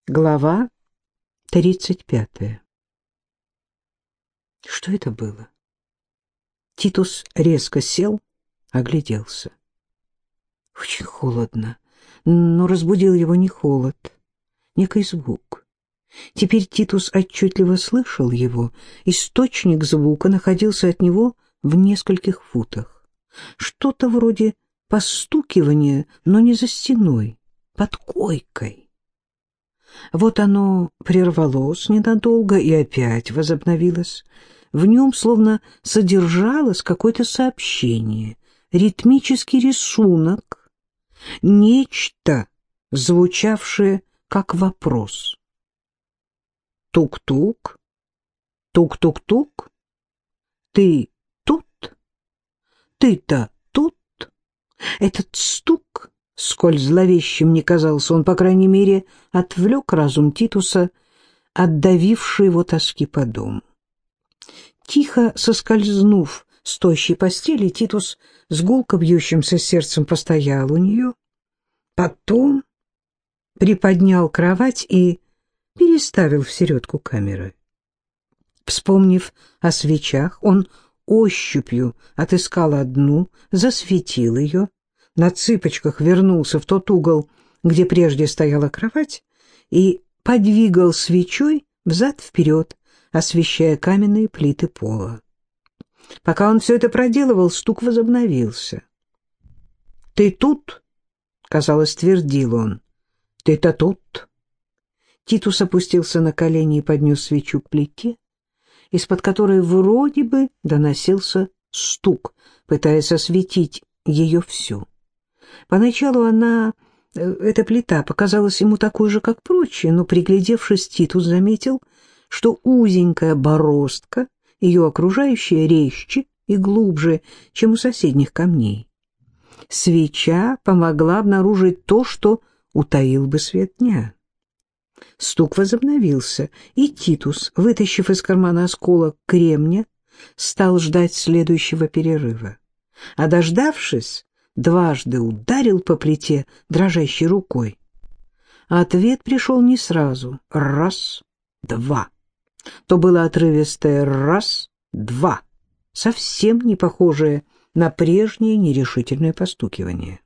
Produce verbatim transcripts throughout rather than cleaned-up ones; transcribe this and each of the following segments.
Глава тридцать пятая. Что это было? Титус резко сел, огляделся. Очень холодно, но разбудил его не холод, некий звук. Теперь Титус отчетливо слышал его. Источник звука находился от него в нескольких футах. Что-то вроде постукивания, но не за стеной, под койкой. Вот оно прервалось ненадолго и опять возобновилось. В нем словно содержалось какое-то сообщение, ритмический рисунок, нечто, звучавшее как вопрос. Тук-тук, тук-тук-тук, ты тут, ты-то тут. Этот стук, сколь зловещим ни казался он, по крайней мере, отвлек разум Титуса от давившей его тоски по дому. Тихо соскользнув с тощей постели, Титус с гулко бьющимся сердцем постоял у нее, потом приподнял кровать и переставил в середку камеры. Вспомнив о свечах, он ощупью отыскал одну, засветил ее, на цыпочках вернулся в тот угол, где прежде стояла кровать, и подвигал свечой взад-вперед, освещая каменные плиты пола. Пока он все это проделывал, стук возобновился. «Ты тут?» — казалось, твердил он. «Ты-то тут?» Титус опустился на колени и поднес свечу к плите, из-под которой вроде бы доносился стук, пытаясь осветить ее всю. Поначалу она, эта плита, показалась ему такой же, как прочие, но, приглядевшись, Титус заметил, что узенькая бороздка, ее окружающая, резче и глубже, чем у соседних камней. Свеча помогла обнаружить то, что утаил бы свет дня. Стук возобновился, и Титус, вытащив из кармана осколок кремня, стал ждать следующего перерыва. А дождавшись, дважды ударил по плите дрожащей рукой. Ответ пришел не сразу. Раз, два. То было отрывистое раз, два, совсем не похожее на прежнее нерешительное постукивание.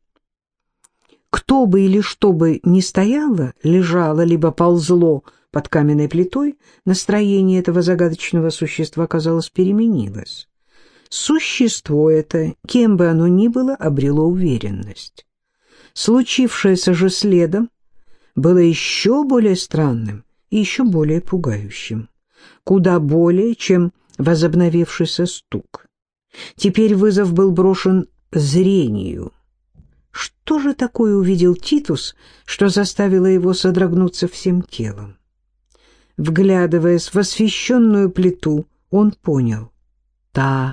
Кто бы или что бы ни стояло, лежало, либо ползло под каменной плитой, настроение этого загадочного существа, казалось, переменилось. Существо это, кем бы оно ни было, обрело уверенность. Случившееся же следом было еще более странным и еще более пугающим, куда более, чем возобновившийся стук. Теперь вызов был брошен зрению. Что же такое увидел Титус, что заставило его содрогнуться всем телом? Вглядываясь в освещенную плиту, он понял — та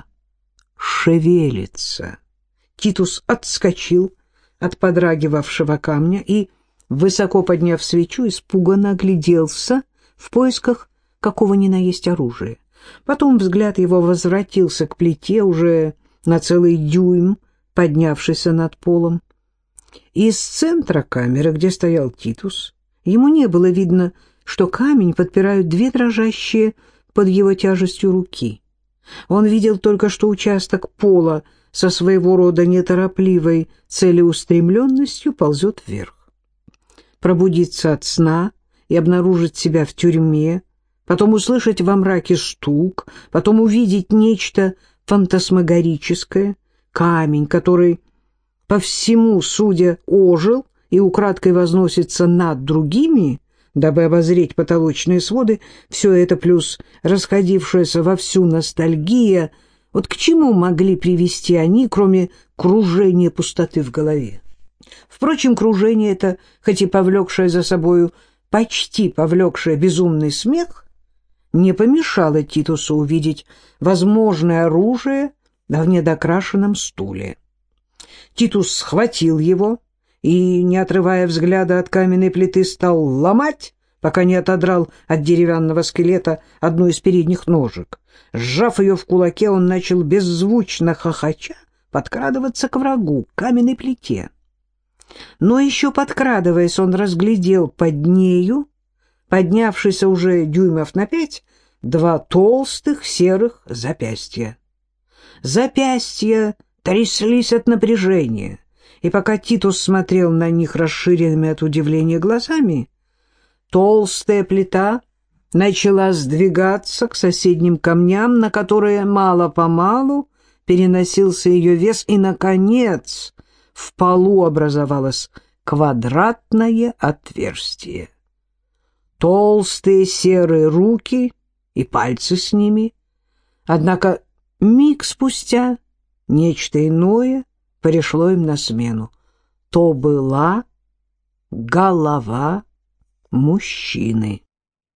шевелится. Титус отскочил от подрагивавшего камня и, высоко подняв свечу, испуганно огляделся в поисках какого ни на есть оружия. Потом взгляд его возвратился к плите, уже на целый дюйм, поднявшийся над полом. Из центра камеры, где стоял Титус, ему не было видно, что камень подпирают две дрожащие под его тяжестью руки. Он видел только, что участок пола со своего рода неторопливой целеустремленностью ползет вверх. Пробудиться от сна и обнаружить себя в тюрьме, потом услышать во мраке стук, потом увидеть нечто фантасмагорическое, камень, который по всему, судя, ожил и украдкой возносится над другими, дабы обозреть потолочные своды, все это плюс расходившаяся вовсю ностальгия, вот к чему могли привести они, кроме кружения пустоты в голове? Впрочем, кружение это, хоть и повлекшее за собою, почти повлекшее безумный смех, не помешало Титусу увидеть возможное оружие в недокрашенном стуле. Титус схватил его и, не отрывая взгляда от каменной плиты, стал ломать, пока не отодрал от деревянного скелета одну из передних ножек. Сжав ее в кулаке, он начал беззвучно хохоча подкрадываться к врагу, к каменной плите. Но еще подкрадываясь, он разглядел под нею поднявшийся уже дюймов на пять, два толстых серых запястья. Запястья тряслись от напряжения, и пока Титус смотрел на них расширенными от удивления глазами, толстая плита начала сдвигаться к соседним камням, на которые мало-помалу переносился ее вес, и, наконец, в полу образовалось квадратное отверстие. Толстые серые руки и пальцы с ними. Однако миг спустя нечто иное пришло им на смену. То была голова мужчины.